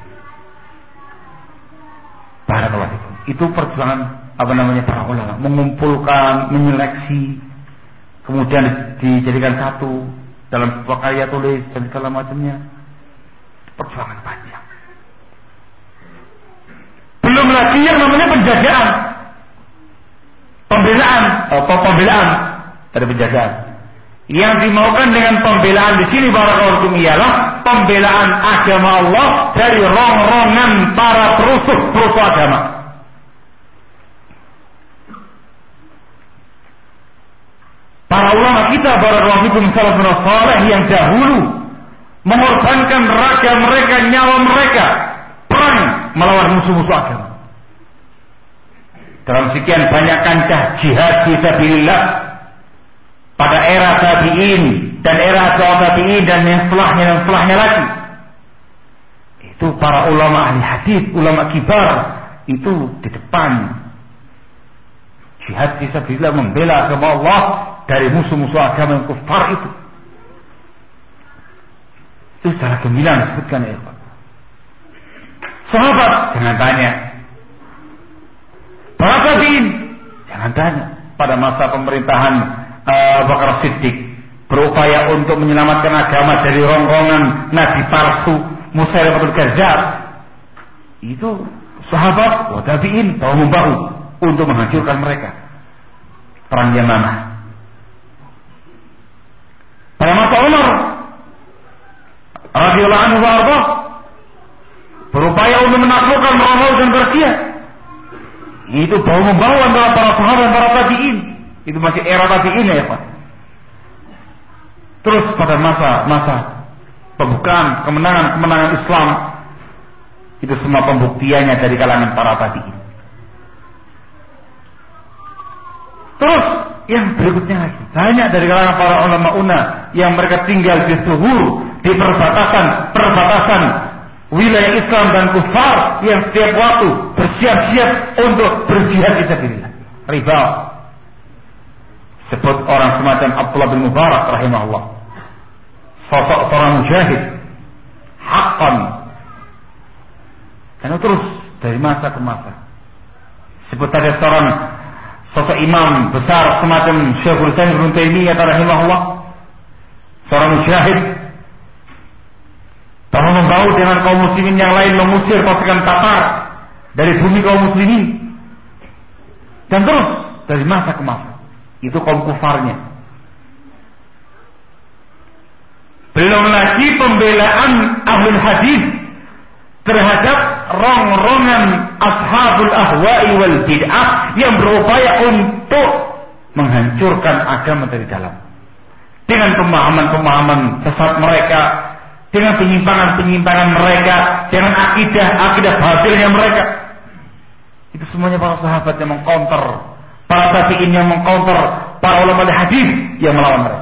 Barakallahu fikum. Itu perjuangan para ulama, mengumpulkan, menyeleksi, kemudian dijadikan satu dalam sebuah karya tulis dan segala macamnya. Perjuangan panjang. Belum lagi yang namanya penjagaan, pembelaan dari penjagaan. Yang dimaukan dengan pembelaan di sini barakallahu fikum ialah pembelaan agama Allah dari rongrongan para perusuh agama. Para ulama kita barakallahu fikum salafun salih yang dahulu mengorbankan raga mereka, nyawa mereka, perang melawan musuh-musuh agama. Dalam sekian banyak kancah jihad fisabilillah pada era tabi'in dan era tabi'in dan yang setelahnya lagi. Itu para ulama ahli hadis, ulama kibar itu di depan jihad fisabilillah, membela agama Allah dari musuh-musuh agama yang kufar itu. Itu secara gemilang disebutkan ya Pak. Sahabat jangan tanya. Para tabi'in jangan tanya. Pada masa pemerintahan Abu Bakar Siddiq berupaya untuk menyelamatkan agama dari rongrongan Nabi palsu Musailamatul Kadzdzab, itu sahabat wa tabi'in bahu-membahu untuk menghancurkan mereka. Perang Yamamah. Pada masa Umar radhiyallahu anhu warḍah berupaya untuk menaklukkan Romawi dan Persia. Itu bahu-membahu antara para sahabat dan para tabi'in. Itu masih era tabi'in ya Pak. Terus pada masa pembukaan kemenangan Islam, itu semua pembuktiannya dari kalangan para tabi'in. Terus yang berikutnya lagi, banyak dari kalangan para ulama una yang mereka tinggal di suhur, di perbatasan wilayah Islam dan kufar, yang setiap waktu bersiap-siap untuk berjihad fisabilillah. Riba. Sebut orang semacam Abdullah bin Mubarak rahimahullah, sosok seorang mujahid haqqan. Dan terus dari masa ke masa. Sebut ada seorang sosok imam besar semacam Syekhul Islam Ibnu Taimiyah rahimahullah, seorang mujahid, bahwa membawa dengan kaum muslimin yang lain mengusir pasukan Tatar dari bumi kaum muslimin. Dan terus dari masa ke masa itu kaum kufarnya. Belum lagi pembelaan ahlul hadis terhadap rongrongan ashabul ahwa'i wal bid'ah yang berupaya untuk menghancurkan agama dari dalam dengan pemahaman-pemahaman sesat mereka, dengan penyimpangan-penyimpangan mereka, dengan akidah batilnya mereka. Itu semuanya para sahabat yang mengcounter, para tabi'in yang mengcounter, para ulama hadis yang melawan mereka.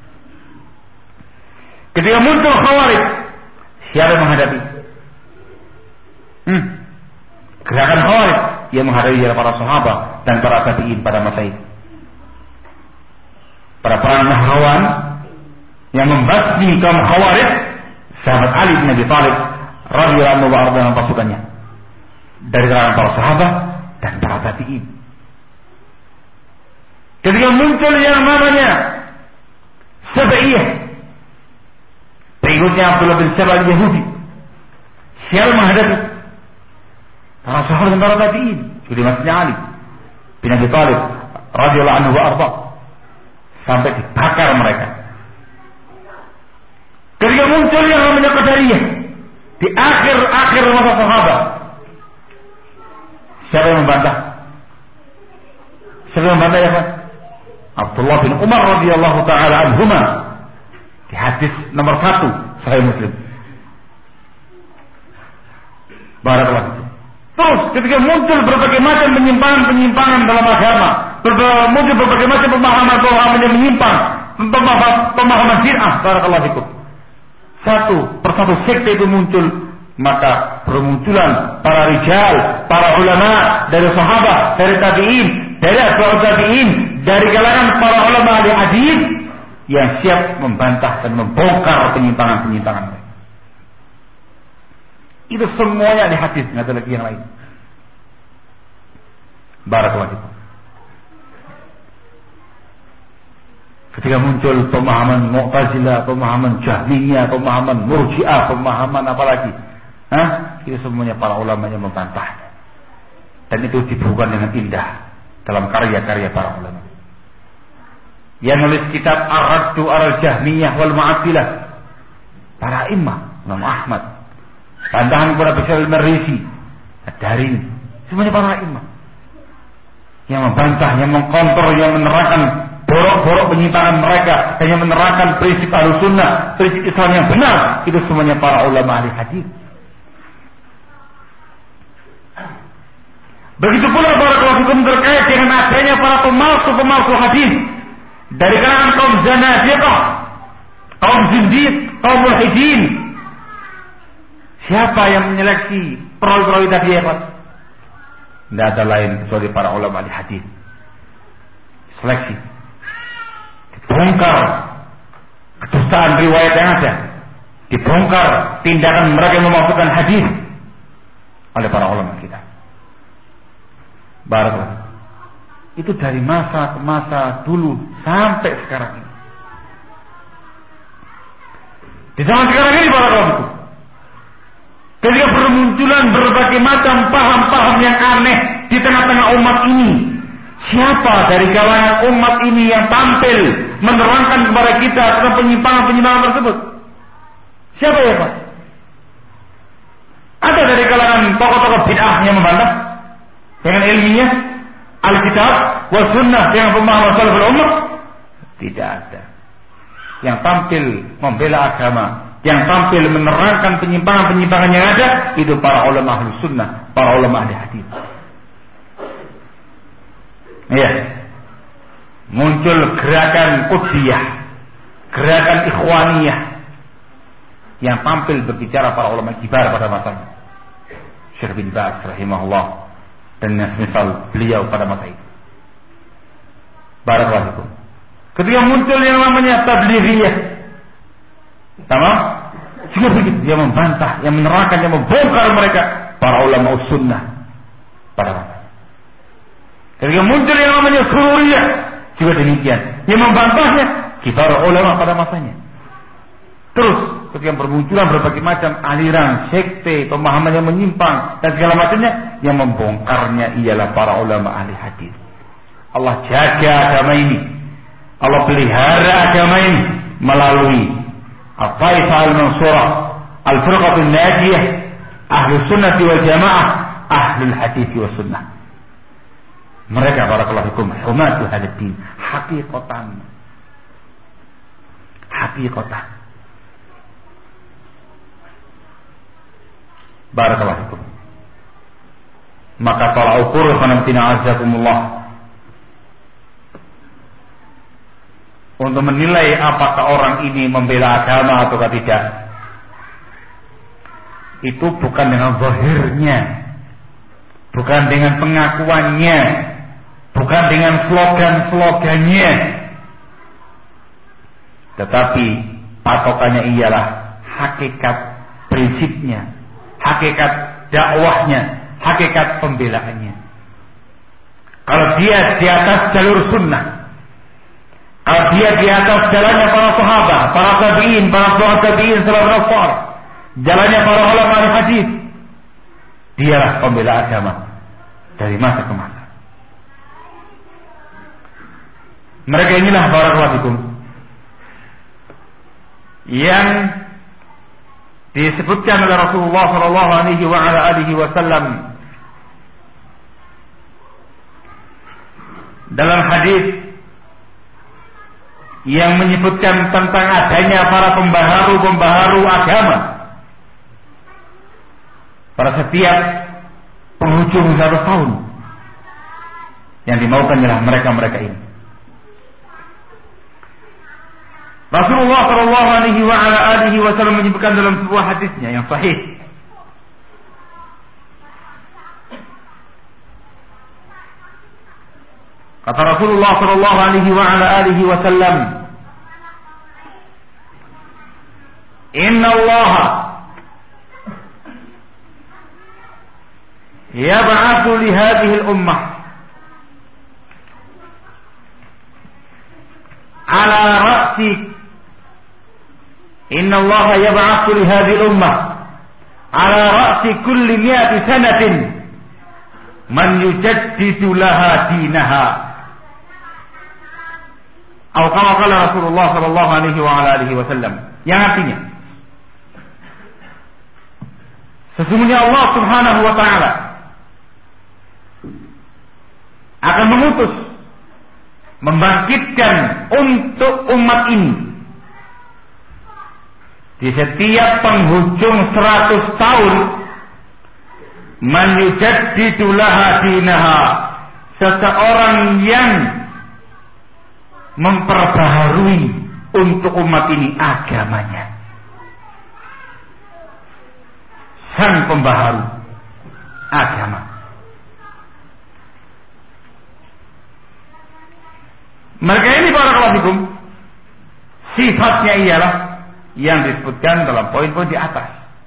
Ketika muncul Khawarij, siapa yang menghadapi? Gerakan Khawarij yang menghadapi para sahabat dan para tabi'in pada masa itu. Para perang Nahrawan yang membasmi kaum Khawarij, sahabat Ali bin Abi Thalib radhiyallahu anhu dengan pasukannya dari kalangan para sahabat dan para tabi'in. Ketika muncul yang namanya Sabaiyah, pengikutnya Abdullah bin Saba Yahudi, siapa menghadapi para sahabat dan para tabi'in? Jadi maksudnya Ali bin Abi Thalib radhiyallahu anhu wa arda, sampai dibakar mereka. Ketika muncul yang namanya Qadariyah di akhir masa sahabat, siapa yang membantah? Siapa yang membantah ya Pak? Abdullah bin Umar radhiyallahu taala anhuma di hadis nomor 1 Sahih Muslim. Barakallahu. Terus ketika muncul berbagai macam penyimpangan dalam agama, muncul berbagai macam pemahaman yang menyimpang, pemahaman bid'ah, barakallahu fikum. Satu persatu sekte itu muncul, maka bermunculan para rijal, para ulama dari sahabat, dari tabi'in, dari atba'ut tabi'in, dari kalangan para ulama ahli hadis yang siap membantah dan membongkar penyimpangan-penyimpangan mereka. Itu semuanya di hadis, nggak ada lagi yang lain. Barakallahu fikum. Ketika muncul pemahaman Mu'tazilah, pemahaman Jahmiyah, pemahaman Murji'ah, pemahaman apa lagi? Itu semuanya para ulama yang membantah. Dan itu dibukukan dengan indah dalam karya-karya para ulama. Yang nulis kitab Ar-Raddu al-Jahmiyah wal Mu'attilah, para imam, Imam Ahmad, bantahan kepada Bishar al-Marrisi, Ad-Darini, semuanya para imam yang membantah, yang mengkontrol, yang menerangkan borok-borok penyimpangan mereka, dan yang menerangkan prinsip Ahlussunnah, prinsip Islam yang benar. Itu semuanya para ulama ahli hadis. Begitu pula barakallahu fikum terkait dengan adanya para pemalsu hadis dari kalangan kaum zanadiqah, kaum zindiq, kaum mulhidin. Siapa yang menyeleksi perawi-perawi tadi ya Pak? Tidak ada lain kecuali para ulama ahli hadis. Seleksi, dibongkar kedustaan riwayat yang ada, dibongkar tindakan mereka yang memasukkan hadis oleh para ulama kita. Barakallahu. Itu dari masa ke masa dulu sampai sekarang ini. Di zaman sekarang ini barakallahu, ketika bermunculan berbagai macam paham-paham yang aneh di tengah-tengah umat ini, siapa dari kalangan umat ini yang tampil menerangkan kepada kita tentang penyimpangan-penyimpangan tersebut? Siapa ya Pak? Ada dari kalangan tokoh-tokoh bid'ah yang membantah dengan ilmiah Alkitab wa Sunnah dengan pemahaman salaful ummah? Tidak ada. Yang tampil membela agama, yang tampil menerangkan penyimpangan-penyimpangan yang ada, itu para ulama ahli sunnah, para ulama ahli hadis. Ya, muncul gerakan Qutbiyah, gerakan Ikhwaniyah yang tampil berbicara para ulama kibar pada masanya, Syekh bin Baz rahimahullah dan misal beliau pada masa itu. Barakallahu fikum. Ketika muncul yang namanya Tablighiyah, sama juga begitu, yang membantah, yang menerangkan, yang membongkar mereka para ulama sunnah pada masa. Ketika muncul yang namanya Sururiyah, juga demikian, yang membantahnya kibar ulama pada masanya. Terus ketika bermunculan berbagai macam aliran, sekte, pemahaman yang menyimpang dan segala macamnya, yang membongkarnya ialah para ulama ahli hadis. Allah jaga agama ini, Allah pelihara agama ini melalui Al-Taifah Al-Mansurah, Al-Firqatul Najiyah, Ahlus Sunnah wal Jamaah, Ahlul Hadis wal Sunnah. Mereka barakallahu fikum humatul hadzal din, haqiqatan. Barakallahu fikum. Maka tolak ukur khanatina azakumullah untuk menilai apakah orang ini membela agama atau tidak, itu bukan dengan zahirnya, bukan dengan pengakuannya, bukan dengan slogan-slogannya, tetapi patokannya ialah hakikat prinsipnya, hakikat dakwahnya, hakikat pembelaannya. Kalau dia di atas jalur sunnah, kalau dia di atas jalannya para sahabat, para tabi'in, para tabi'in salafus saleh, jalannya para ulama hadis, dialah pembela agama dari masa ke masa. Mereka inilah barakallahu fikum yang disebutkan oleh Rasulullah sallallahu alaihi wasallam dalam hadis yang menyebutkan tentang adanya para pembaharu agama pada setiap penghujung 1 tahun. Yang dimaukan adalah mereka ini. Rasulullah sallallahu alaihi wasallam menyebutkan dalam sebuah hadisnya yang sahih, kata Rasulullah sallallahu alaihi wasallam, "Inna Allah yab'atsu li hadhihi al-ummah ala ra'si Inna Allah yab'atsu li hadhihi al-ummah ala ra'si kulli 100 sanatin man yujaddidu laha dinaha." Atau kama qala Rasulullah sallallahu alaihi wasallam, yang artinya sesungguhnya Allah Subhanahu wa taala akan mengutus, membangkitkan untuk umat ini di setiap penghujung 100 tahun man yujaddidu laha dinaha, seseorang yang memperbaharui untuk umat ini agamanya. Sang pembaharu agama. Mereka ini barakallahu fikum, sifatnya ialah yang disebutkan dalam poin-poin di atas.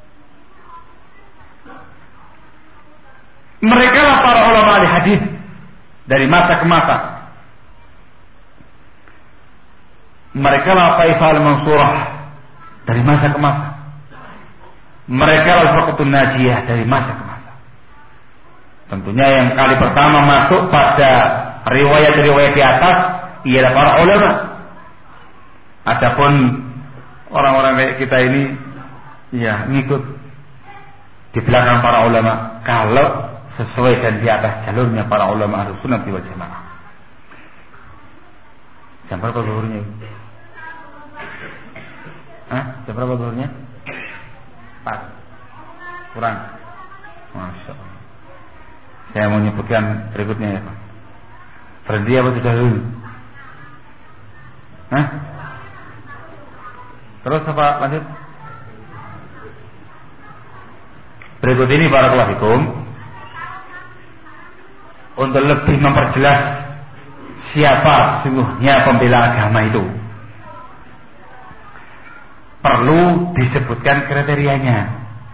Mereka lah para ulama ahli hadis dari masa ke masa. Mereka lah Taifah al-Mansurah dari masa ke masa. Mereka lah Firqatun Najiyah dari masa ke masa. Tentunya yang kali pertama masuk pada riwayat-riwayat di atas ialah para ulama. Adapun orang-orang kayak kita ini ya ngikut di belakang para ulama kalau sesuai dan di atas jalurnya para ulama Ahlus Sunnah wal Jamaah. Jam berapa zuhurnya? Jam berapa zuhurnya? 4 kurang. Masya Allah. Saya mau menyebutkan berikutnya ya Pak. Berhenti apa sudah dulu? Terus apa lanjut? Berikut ini barakallahu fikum, untuk lebih memperjelas siapa sesungguhnya pembela agama itu, perlu disebutkan kriterianya.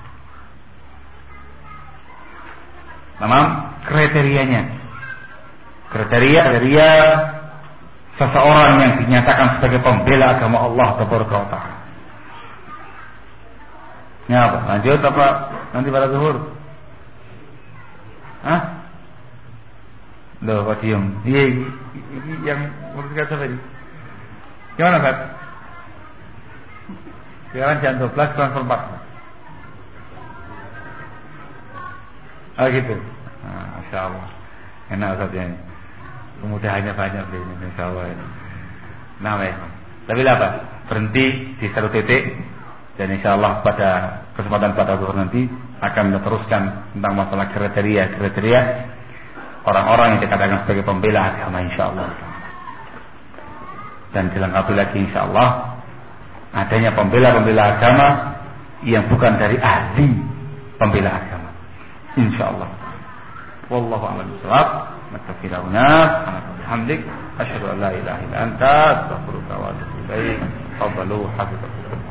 Memang kriterianya. Kriteria seseorang yang dinyatakan sebagai pembela agama Allah Taala. Ini apa? Lanjut apa nanti pada zuhur? Loh, Pak Diem. Iya, yang memutuskan siapa ini? Gimana, Pak? Sekarang jam 12 kurang 4. Oh gitu. Masya Allah. Enak Ustaz ya. Kemudahannya banyak ini, Insya Allah. Nah, baik. Tapi apa? Berhenti di satu titik. Dan insya Allah pada kesempatan pada zuhur nanti akan meneruskan tentang masalah kriteria orang-orang yang dikatakan sebagai pembela agama insya Allah. Dan dilengkapi lagi insya Allah adanya pembela-pembela agama yang bukan dari ahli pembela agama insya Allah. Wallahu a'lam bishawab. Naktafi lahuna. Alhamdulillah. Asyhadu an la ilaha illa anta astaghfiruka wa atubu ilaik. Fadlu hafizakum.